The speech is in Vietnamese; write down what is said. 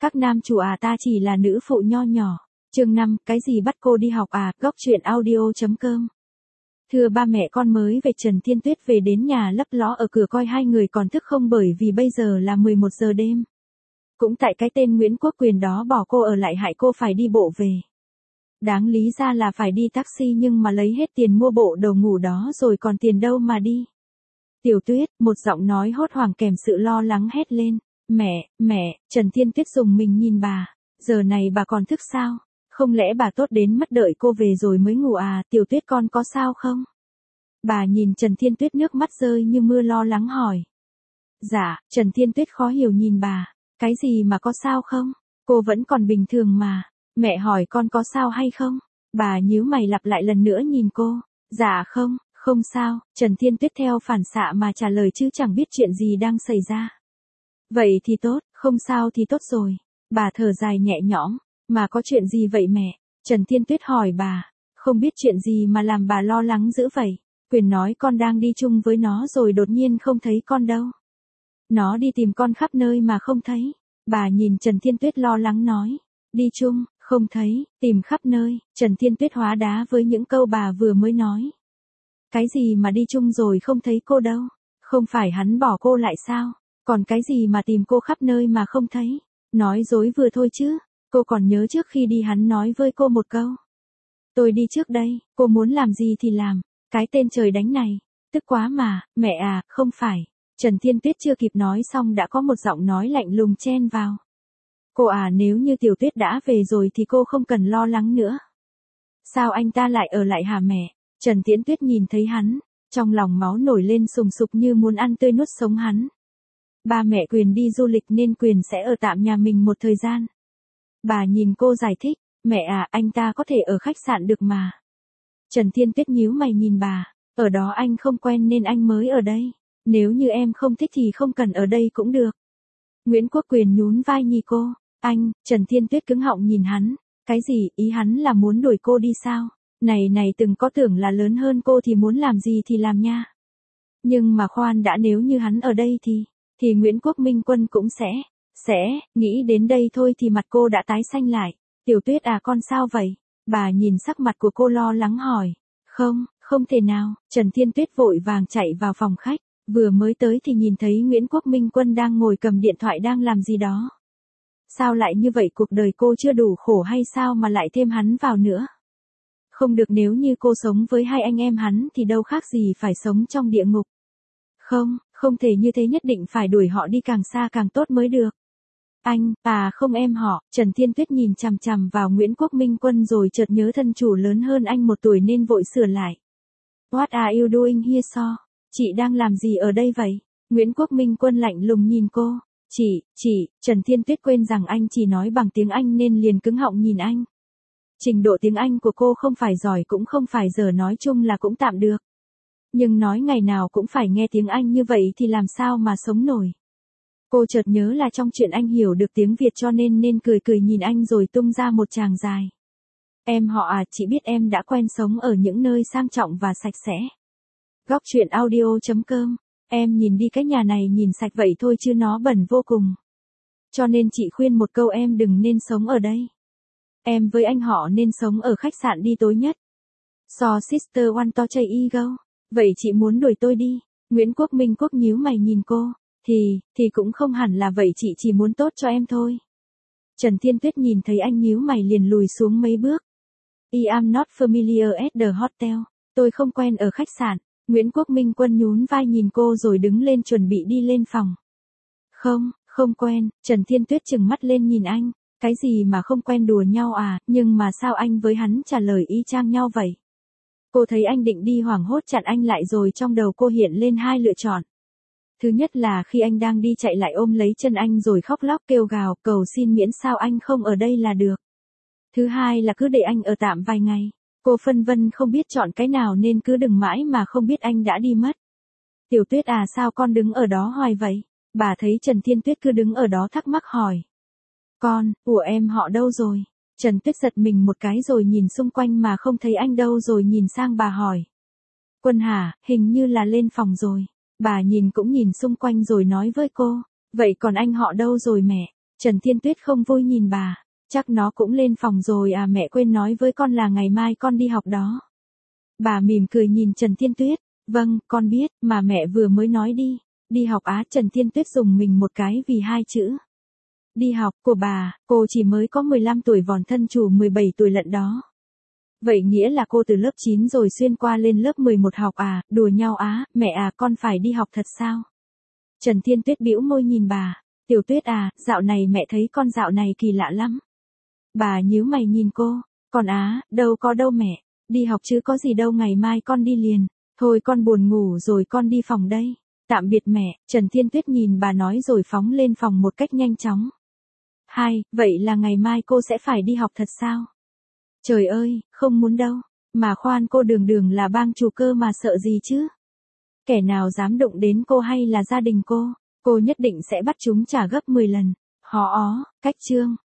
Các nam chủ à, ta chỉ là nữ phụ nho nhỏ. Chương 5, cái gì bắt cô đi học à, góc truyện audio.com. Thưa ba mẹ con mới về, Trần Thiên Tuyết về đến nhà lấp ló ở cửa coi hai người còn thức không, bởi vì bây giờ là 11 giờ đêm. Cũng tại cái tên Nguyễn Quốc Quyền đó bỏ cô ở lại hại cô phải đi bộ về. Đáng lý ra là phải đi taxi nhưng mà lấy hết tiền mua bộ đồ ngủ đó rồi còn tiền đâu mà đi. Tiểu Tuyết, một giọng nói hốt hoảng kèm sự lo lắng hét lên. Mẹ, Trần Thiên Tuyết dùng mình nhìn bà. Giờ này bà còn thức sao? Không lẽ bà tốt đến mất đợi cô về rồi mới ngủ à? Tiểu Tuyết con có sao không? Bà nhìn Trần Thiên Tuyết nước mắt rơi như mưa lo lắng hỏi. Dạ, Trần Thiên Tuyết khó hiểu nhìn bà. Cái gì mà có sao không? Cô vẫn còn bình thường mà. Mẹ hỏi con có sao hay không? Bà nhíu mày lặp lại lần nữa nhìn cô. Dạ không sao. Trần Thiên Tuyết theo phản xạ mà trả lời chứ chẳng biết chuyện gì đang xảy ra. Vậy thì tốt, không sao thì tốt rồi. Bà thở dài nhẹ nhõm. Mà có chuyện gì vậy mẹ? Trần Thiên Tuyết hỏi bà. Không biết chuyện gì mà làm bà lo lắng dữ vậy. Quyền nói con đang đi chung với nó rồi đột nhiên không thấy con đâu. Nó đi tìm con khắp nơi mà không thấy. Bà nhìn Trần Thiên Tuyết lo lắng nói. Đi chung, không thấy, tìm khắp nơi. Trần Thiên Tuyết hóa đá với những câu bà vừa mới nói. Cái gì mà đi chung rồi không thấy cô đâu? Không phải hắn bỏ cô lại sao? Còn cái gì mà tìm cô khắp nơi mà không thấy? Nói dối vừa thôi chứ. Cô còn nhớ trước khi đi hắn nói với cô một câu. Tôi đi trước đây, cô muốn làm gì thì làm. Cái tên trời đánh này. Tức quá mà, mẹ à, không phải. Trần Thiên Tuyết chưa kịp nói xong đã có một giọng nói lạnh lùng chen vào. Cô à, nếu như Tiểu Tuyết đã về rồi thì cô không cần lo lắng nữa. Sao anh ta lại ở lại hả mẹ? Trần Thiên Tuyết nhìn thấy hắn, trong lòng máu nổi lên sùng sục như muốn ăn tươi nuốt sống hắn. Ba mẹ Quyền đi du lịch nên Quyền sẽ ở tạm nhà mình một thời gian. Bà nhìn cô giải thích, mẹ à, anh ta có thể ở khách sạn được mà. Trần Thiên Tuyết nhíu mày nhìn bà, ở đó anh không quen nên anh mới ở đây. Nếu như em không thích thì không cần ở đây cũng được. Nguyễn Quốc Quyền nhún vai nhì cô. Anh, Trần Thiên Tuyết cứng họng nhìn hắn. Cái gì, ý hắn là muốn đuổi cô đi sao? Này từng có tưởng là lớn hơn cô thì muốn làm gì thì làm nha. Nhưng mà khoan đã, nếu như hắn ở đây thì Nguyễn Quốc Minh Quân cũng sẽ, nghĩ đến đây thôi thì mặt cô đã tái xanh lại. Tiểu Tuyết à, con sao vậy? Bà nhìn sắc mặt của cô lo lắng hỏi. Không thể nào. Trần Thiên Tuyết vội vàng chạy vào phòng khách. Vừa mới tới thì nhìn thấy Nguyễn Quốc Minh Quân đang ngồi cầm điện thoại đang làm gì đó. Sao lại như vậy, cuộc đời cô chưa đủ khổ hay sao mà lại thêm hắn vào nữa? Không được, nếu như cô sống với hai anh em hắn thì đâu khác gì phải sống trong địa ngục. Không thể như thế, nhất định phải đuổi họ đi càng xa càng tốt mới được. Anh, à không em họ. Trần Thiên Tuyết nhìn chằm chằm vào Nguyễn Quốc Minh Quân rồi chợt nhớ thân chủ lớn hơn anh 1 tuổi nên vội sửa lại. What are you doing here so? Chị đang làm gì ở đây vậy? Nguyễn Quốc Minh Quân lạnh lùng nhìn cô. Chị, Trần Thiên Tuyết quên rằng anh chỉ nói bằng tiếng Anh nên liền cứng họng nhìn anh. Trình độ tiếng Anh của cô không phải giỏi cũng không phải dở, nói chung là cũng tạm được. Nhưng nói ngày nào cũng phải nghe tiếng Anh như vậy thì làm sao mà sống nổi. Cô chợt nhớ là trong chuyện anh hiểu được tiếng Việt cho nên cười nhìn anh rồi tung ra một tràng dài. Em họ à, chị biết em đã quen sống ở những nơi sang trọng và sạch sẽ. Góc truyện audio.com. Em nhìn đi, cái nhà này nhìn sạch vậy thôi chứ nó bẩn vô cùng. Cho nên chị khuyên một câu, em đừng nên sống ở đây. Em với anh họ nên sống ở khách sạn đi tối nhất. So sister one to chây ego. Vậy chị muốn đuổi tôi đi? Nguyễn Quốc Minh Quốc nhíu mày nhìn cô. Thì cũng không hẳn là vậy, chị chỉ muốn tốt cho em thôi. Trần Thiên Tuyết nhìn thấy anh nhíu mày liền lùi xuống mấy bước. I am not familiar at the hotel. Tôi không quen ở khách sạn. Nguyễn Quốc Minh Quân nhún vai nhìn cô rồi đứng lên chuẩn bị đi lên phòng. Không quen. Trần Thiên Tuyết trừng mắt lên nhìn anh. Cái gì mà không quen, đùa nhau à? Nhưng mà sao anh với hắn trả lời y chang nhau vậy? Cô thấy anh định đi hoảng hốt chặn anh lại rồi trong đầu cô hiện lên 2 lựa chọn. Thứ nhất là khi anh đang đi chạy lại ôm lấy chân anh rồi khóc lóc kêu gào cầu xin miễn sao anh không ở đây là được. Thứ hai là cứ để anh ở tạm vài ngày. Cô phân vân không biết chọn cái nào nên cứ đừng mãi mà không biết anh đã đi mất. Tiểu Tuyết à, sao con đứng ở đó hoài vậy? Bà thấy Trần Thiên Tuyết cứ đứng ở đó thắc mắc hỏi. Ủa em họ đâu rồi? Trần Tuyết giật mình một cái rồi nhìn xung quanh mà không thấy anh đâu rồi nhìn sang bà hỏi. Quân hả, hình như là lên phòng rồi. Bà nhìn cũng nhìn xung quanh rồi nói với cô. Vậy còn anh họ đâu rồi mẹ? Trần Thiên Tuyết không vui nhìn bà. Chắc nó cũng lên phòng rồi à, mẹ quên nói với con là ngày mai con đi học đó. Bà mỉm cười nhìn Trần Thiên Tuyết. Vâng, con biết, mà mẹ vừa mới nói đi. Đi học á, Trần Thiên Tuyết dùng mình một cái vì hai chữ. Đi học của bà, cô chỉ mới có 15 tuổi vòn thân chủ 17 tuổi lận đó. Vậy nghĩa là cô từ lớp 9 rồi xuyên qua lên lớp 11 học à, đùa nhau á, mẹ à con phải đi học thật sao? Trần Thiên Tuyết bĩu môi nhìn bà. Tiểu Tuyết à, dạo này mẹ thấy con dạo này kỳ lạ lắm. Bà nhíu mày nhìn cô. Con á, đâu có đâu mẹ. Đi học chứ có gì đâu, ngày mai con đi liền. Thôi con buồn ngủ rồi, con đi phòng đây. Tạm biệt mẹ. Trần Thiên Tuyết nhìn bà nói rồi phóng lên phòng một cách nhanh chóng. Vậy là ngày mai cô sẽ phải đi học thật sao? Trời ơi, không muốn đâu. Mà khoan, cô đường đường là bang chủ cơ mà sợ gì chứ? Kẻ nào dám đụng đến cô hay là gia đình cô nhất định sẽ bắt chúng trả gấp 10 lần. Cách chương.